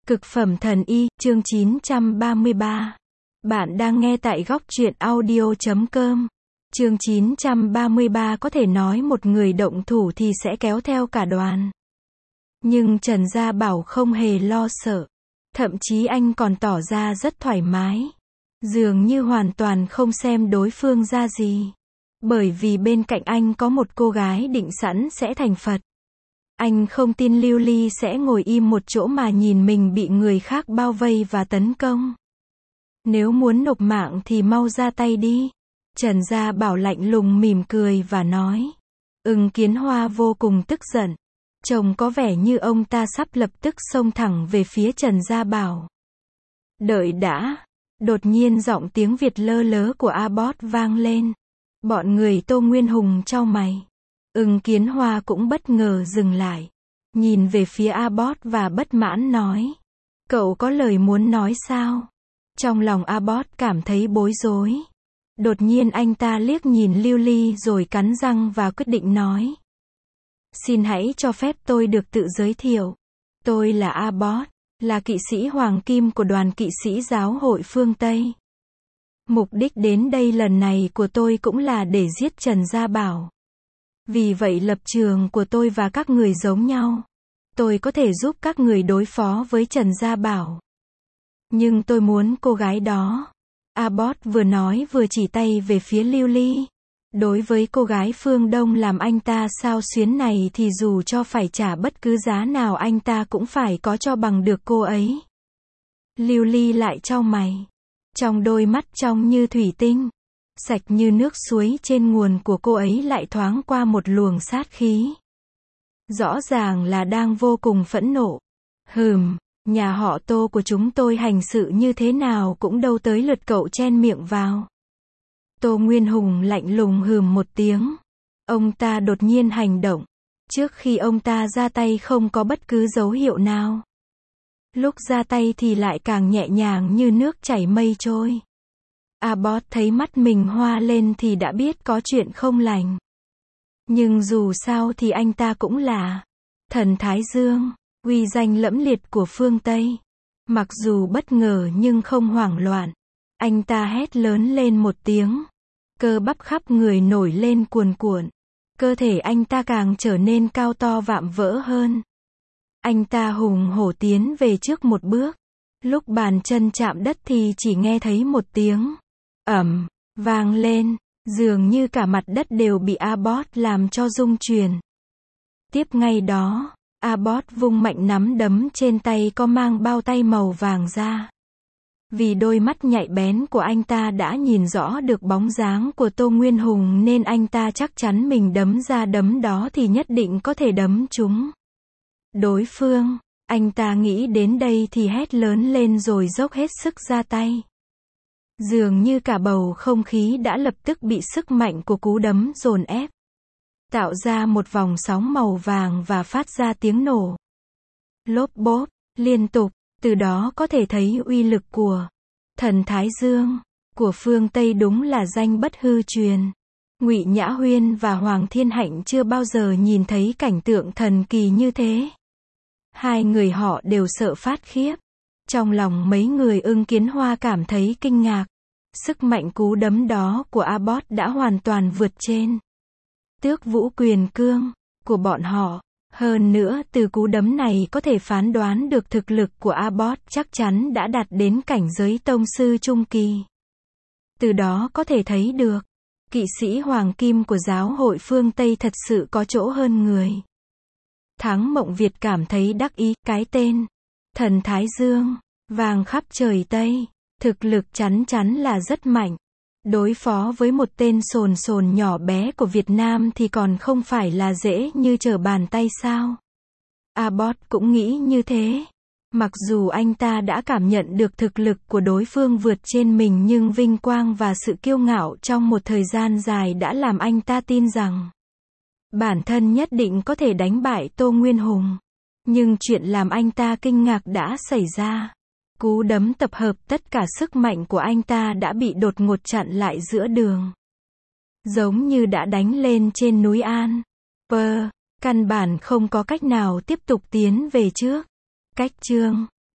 Cực phẩm thần y, chương 933. Bạn đang nghe tại góc truyện audio.com. Chương 933 có thể nói một người động thủ thì sẽ kéo theo cả đoàn. Nhưng Trần Gia Bảo không hề lo sợ. Thậm chí anh còn tỏ ra rất thoải mái. Dường như hoàn toàn không xem đối phương ra gì. Bởi vì bên cạnh anh có một cô gái định sẵn sẽ thành Phật. Anh không tin Lưu Ly sẽ ngồi im một chỗ mà nhìn mình bị người khác bao vây và tấn công. Nếu muốn nộp mạng thì mau ra tay đi. Trần Gia Bảo lạnh lùng mỉm cười và nói. Ưng Kiến Hoa vô cùng tức giận. Trông có vẻ như ông ta sắp lập tức xông thẳng về phía Trần Gia Bảo. Đợi đã. Đột nhiên giọng tiếng Việt lơ lớ của Abbott vang lên. Bọn người Tô Nguyên Hùng chau mày. Ưng Kiến Hoa cũng bất ngờ dừng lại. Nhìn về phía Abbott và bất mãn nói. Cậu có lời muốn nói sao? Trong lòng Abbott cảm thấy bối rối. Đột nhiên anh ta liếc nhìn Lưu Ly rồi cắn răng và quyết định nói. Xin hãy cho phép tôi được tự giới thiệu. Tôi là Abbott, là kỵ sĩ Hoàng Kim của đoàn kỵ sĩ giáo hội phương Tây. Mục đích đến đây lần này của tôi cũng là để giết Trần Gia Bảo. Vì vậy lập trường của tôi và các người giống nhau. Tôi có thể giúp các người đối phó với Trần Gia Bảo. Nhưng tôi muốn cô gái đó. Abbott vừa nói vừa chỉ tay về phía Lưu Ly. Đối với cô gái phương Đông làm anh ta xao xuyến này thì dù cho phải trả bất cứ giá nào anh ta cũng phải có cho bằng được cô ấy. Lưu Ly lại chau mày. Trong đôi mắt trong như thủy tinh, sạch như nước suối trên nguồn của cô ấy lại thoáng qua một luồng sát khí. Rõ ràng là đang vô cùng phẫn nộ. Nhà họ Tô của chúng tôi hành sự như thế nào cũng đâu tới lượt cậu chen miệng vào. Tô Nguyên Hùng lạnh lùng một tiếng. Ông ta đột nhiên hành động. Trước khi ông ta ra tay không có bất cứ dấu hiệu nào. Lúc ra tay thì lại càng nhẹ nhàng như nước chảy mây trôi. Abbott thấy mắt mình hoa lên thì đã biết có chuyện không lành. Nhưng dù sao thì anh ta cũng là thần Thái Dương, uy danh lẫm liệt của phương Tây. Mặc dù bất ngờ nhưng không hoảng loạn. Anh ta hét lớn lên một tiếng. Cơ bắp khắp người nổi lên cuồn cuộn. Cơ thể anh ta càng trở nên cao to vạm vỡ hơn. Anh ta hùng hổ tiến về trước một bước. Lúc bàn chân chạm đất thì chỉ nghe thấy một tiếng ầm vang lên, dường như cả mặt đất đều bị Abbott làm cho rung chuyển. Tiếp ngay đó, Abbott vung mạnh nắm đấm trên tay có mang bao tay màu vàng ra. Vì đôi mắt nhạy bén của anh ta đã nhìn rõ được bóng dáng của Tô Nguyên Hùng nên anh ta chắc chắn mình đấm ra đấm đó thì nhất định có thể đấm trúng đối phương. Anh ta nghĩ đến đây thì hét lớn lên rồi dốc hết sức ra tay. Dường như cả bầu không khí đã lập tức bị sức mạnh của cú đấm dồn ép. Tạo ra một vòng sóng màu vàng và phát ra tiếng nổ. Lốp bốp, liên tục, từ đó có thể thấy uy lực của thần Thái Dương, của phương Tây đúng là danh bất hư truyền. Ngụy Nhã Huyên và Hoàng Thiên Hạnh chưa bao giờ nhìn thấy cảnh tượng thần kỳ như thế. Hai người họ đều sợ phát khiếp. Trong lòng mấy người Ưng Kiến Hoa cảm thấy kinh ngạc. Sức mạnh cú đấm đó của Abbott đã hoàn toàn vượt trên Tước Vũ Quyền Cương của bọn họ. Hơn nữa từ cú đấm này có thể phán đoán được thực lực của Abbott chắc chắn đã đạt đến cảnh giới tông sư trung kỳ. Từ đó có thể thấy được, kỵ sĩ Hoàng Kim của giáo hội phương Tây thật sự có chỗ hơn người. Thắng Mộng Việt cảm thấy đắc ý, cái tên thần Thái Dương vàng khắp trời Tây, thực lực chắn chắn là rất mạnh. Đối phó với một tên sồn sồn nhỏ bé của Việt Nam thì còn không phải là dễ như trở bàn tay sao? Abbott cũng nghĩ như thế. Mặc dù anh ta đã cảm nhận được thực lực của đối phương vượt trên mình nhưng vinh quang và sự kiêu ngạo trong một thời gian dài đã làm anh ta tin rằng bản thân nhất định có thể đánh bại Tô Nguyên Hùng. Nhưng chuyện làm anh ta kinh ngạc đã xảy ra. Cú đấm tập hợp tất cả sức mạnh của anh ta đã bị đột ngột chặn lại giữa đường. Giống như đã đánh lên trên núi An. Căn bản không có cách nào tiếp tục tiến về trước. Cách chương